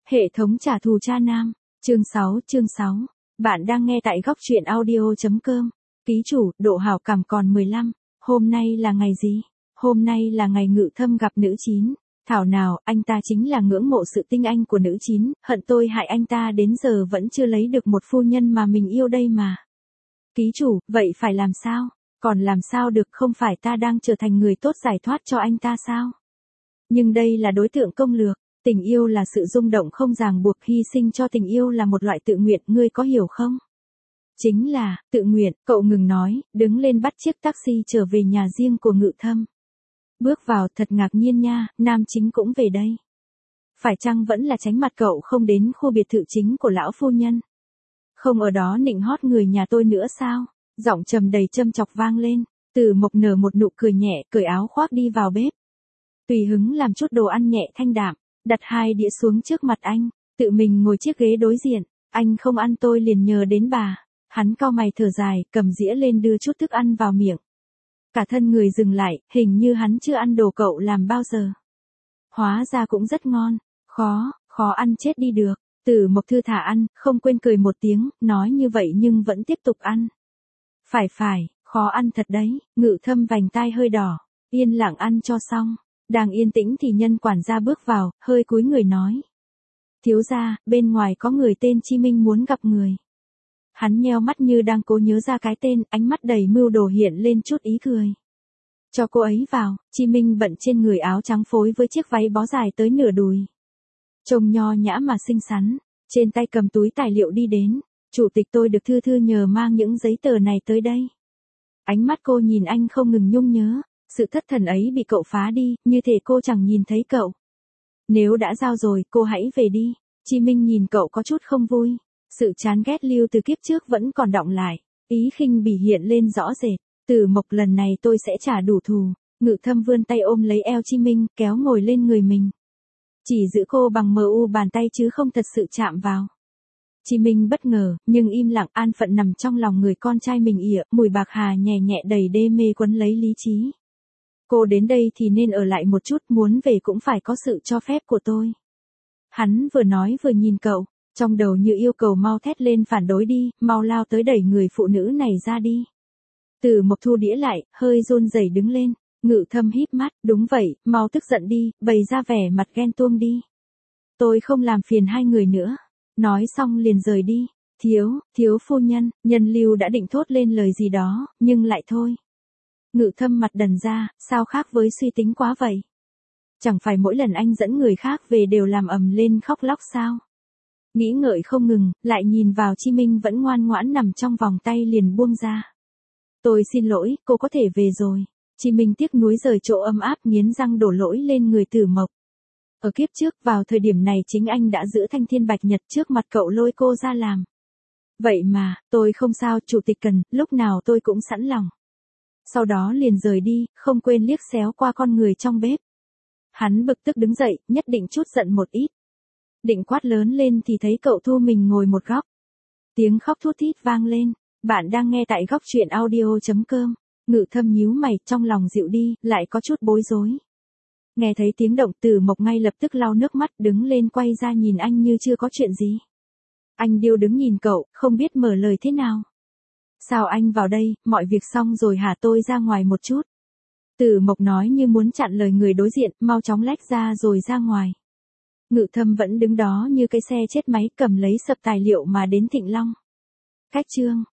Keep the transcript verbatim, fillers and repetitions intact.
Hệ thống trả thù cha nam. Chương sáu, chương sáu. Bạn đang nghe tại góc truyện audio chấm com. Ký chủ, độ hảo cảm còn mười lăm. Hôm nay là ngày gì? Hôm nay là ngày Ngự Thâm gặp nữ chín. Thảo nào, anh ta chính là ngưỡng mộ sự tinh anh của nữ chín, hận tôi hại anh ta đến giờ vẫn chưa lấy được một phu nhân mà mình yêu đây mà. Ký chủ, vậy phải làm sao? Còn làm sao được, không phải ta đang trở thành người tốt giải thoát cho anh ta sao? Nhưng đây là đối tượng công lược. Tình yêu là sự rung động không ràng buộc, hy sinh cho tình yêu là một loại tự nguyện, ngươi có hiểu không? Chính là, tự nguyện, cậu ngừng nói, đứng lên bắt chiếc taxi trở về nhà riêng của Ngự Thâm. Bước vào, thật ngạc nhiên nha, nam chính cũng về đây. Phải chăng vẫn là tránh mặt cậu không đến khu biệt thự chính của lão phu nhân? Không ở đó nịnh hót người nhà tôi nữa sao? Giọng trầm đầy châm chọc vang lên, Từ Mộc nở một nụ cười nhẹ, cởi áo khoác đi vào bếp. Tùy hứng làm chút đồ ăn nhẹ thanh đạm, đặt hai đĩa xuống trước mặt anh, tự mình ngồi chiếc ghế đối diện. Anh không ăn tôi liền nhờ đến bà. Hắn cau mày thở dài, cầm dĩa lên đưa chút thức ăn vào miệng. Cả thân người dừng lại, hình như hắn chưa ăn đồ cậu làm bao giờ. Hóa ra cũng rất ngon, khó, khó ăn chết đi được. Từ Mộc thư thả ăn, không quên cười một tiếng, nói như vậy nhưng vẫn tiếp tục ăn. Phải phải, khó ăn thật đấy. Ngự Thâm vành tai hơi đỏ, yên lặng ăn cho xong. Đang yên tĩnh thì nhân quản gia bước vào, hơi cúi người nói. Thiếu gia, bên ngoài có người tên Chi Minh muốn gặp người. Hắn nheo mắt như đang cố nhớ ra cái tên, ánh mắt đầy mưu đồ hiện lên chút ý cười. Cho cô ấy vào. Chi Minh bận trên người áo trắng phối với chiếc váy bó dài tới nửa đùi. Trông nho nhã mà xinh xắn, trên tay cầm túi tài liệu đi đến. Chủ tịch, tôi được thư thư nhờ mang những giấy tờ này tới đây. Ánh mắt cô nhìn anh không ngừng nhung nhớ. Sự thất thần ấy bị cậu phá đi, như thể cô chẳng nhìn thấy cậu. Nếu đã giao rồi, cô hãy về đi. Chi Minh nhìn cậu có chút không vui. Sự chán ghét lưu từ kiếp trước vẫn còn đọng lại. Ý khinh bỉ hiện lên rõ rệt. Từ Mộc, lần này tôi sẽ trả đủ thù. Ngự Thâm vươn tay ôm lấy eo Chi Minh, kéo ngồi lên người mình. Chỉ giữ cô bằng mờ u bàn tay chứ không thật sự chạm vào. Chi Minh bất ngờ, nhưng im lặng, an phận nằm trong lòng người con trai mình ỉa, mùi bạc hà nhẹ nhẹ đầy đê mê quấn lấy lý trí. Cô đến đây thì nên ở lại một chút, muốn về cũng phải có sự cho phép của tôi. Hắn vừa nói vừa nhìn cậu, trong đầu như yêu cầu mau thét lên phản đối đi, mau lao tới đẩy người phụ nữ này ra đi. Từ Mộc thu đĩa lại, hơi run rẩy đứng lên. Ngự Thâm híp mắt, đúng vậy, mau tức giận đi, bày ra vẻ mặt ghen tuông đi. Tôi không làm phiền hai người nữa. Nói xong liền rời đi. Thiếu, thiếu phu nhân, Nhân Lưu đã định thốt lên lời gì đó, nhưng lại thôi. Ngự Thâm mặt đần ra, sao khác với suy tính quá vậy? Chẳng phải mỗi lần anh dẫn người khác về đều làm ầm lên khóc lóc sao? Nghĩ ngợi không ngừng, lại nhìn vào Chi Minh vẫn ngoan ngoãn nằm trong vòng tay liền buông ra. Tôi xin lỗi, cô có thể về rồi. Chi Minh tiếc nuối rời chỗ ấm áp, nghiến răng đổ lỗi lên người Từ Mộc. Ở kiếp trước, vào thời điểm này chính anh đã giữ thanh thiên bạch nhật trước mặt cậu lôi cô ra làm. Vậy mà, tôi không sao, chủ tịch cần, lúc nào tôi cũng sẵn lòng. Sau đó liền rời đi, không quên liếc xéo qua con người trong bếp. Hắn bực tức đứng dậy, nhất định chút giận một ít. Định quát lớn lên thì thấy cậu thu mình ngồi một góc. Tiếng khóc thút thít vang lên. Bạn đang nghe tại góc truyện audio chấm com. Ngự Thâm nhíu mày, trong lòng dịu đi, lại có chút bối rối. Nghe thấy tiếng động, Từ Mộc ngay lập tức lau nước mắt, đứng lên quay ra nhìn anh như chưa có chuyện gì. Anh điêu đứng nhìn cậu, không biết mở lời thế nào. Sao anh vào đây, mọi việc xong rồi hả, tôi ra ngoài một chút. Từ Mộc nói như muốn chặn lời người đối diện, mau chóng lách ra rồi ra ngoài. Ngự Thâm vẫn đứng đó như cái xe chết máy, cầm lấy sập tài liệu mà đến Thịnh Long. Cách chương.